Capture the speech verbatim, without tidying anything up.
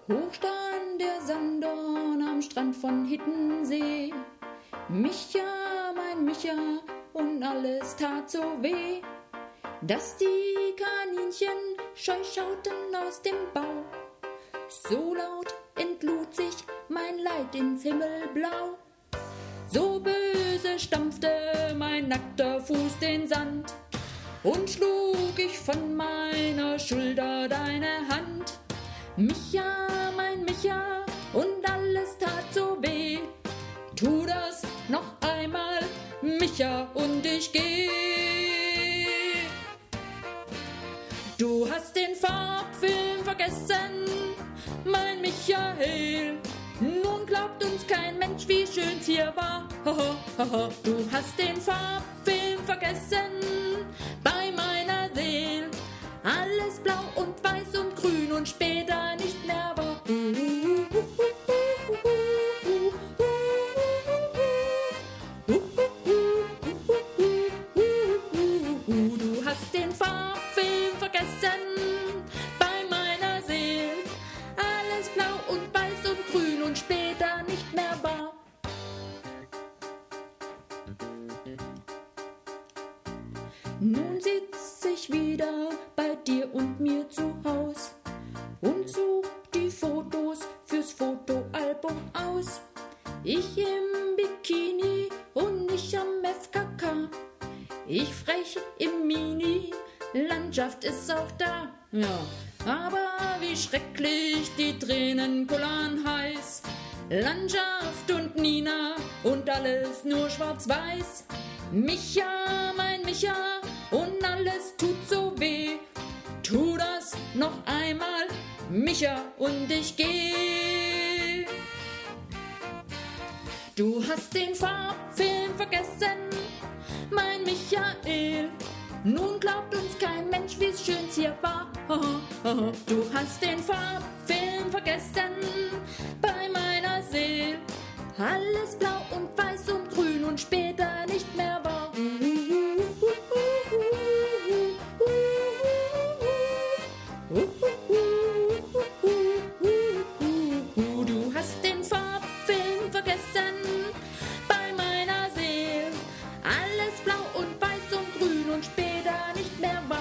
Hoch stand der Sanddorn am Strand von Hittensee. Micha, mein Micha, und alles tat so weh, dass die Kaninchen scheu schauten aus dem Bau. So laut entlud sich mein Leid ins Himmelblau. So böse stampfte mein nackter Fuß den Sand und schlug ich von meiner Schulter deine Hand. Micha, mein Micha, und alles tat so weh. Tu das noch einmal, Micha, und ich geh. Du hast den Farbfilm vergessen, mein Michael. Nun glaubt uns kein Mensch, wie schön's hier war. Du hast den Farbfilm vergessen bei meiner Seele. Alles blau und weiß und grün und später nicht mehr war. Du hast den Farbfilm vergessen bei meiner Seele. Alles blau und weiß und grün und später nicht mehr war. Nun sitz ich wieder bei dir und mir zu Haus und such die Fotos fürs Fotoalbum aus. Ich im Bikini und ich am F K K. Ich frech im Mini, Landschaft ist auch da. Ja, aber wie schrecklich, die Tränen kullern heiß. Landschaft und Nina und alles nur schwarz-weiß. Micha, mein Micha, und alles tut so weh. Tu das noch einmal, Micha, und ich geh. Du hast den Farbfilm vergessen, mein Michael. Nun glaubt uns kein Mensch, wie's schön's hier war. Du hast den Farbfilm vergessen bei meiner Seele. Alles blau und weiß und grün und später nicht mehr war. Du hast den Farbfilm vergessen bei meiner Seele. Alles blau und weiß und grün und später nicht mehr war.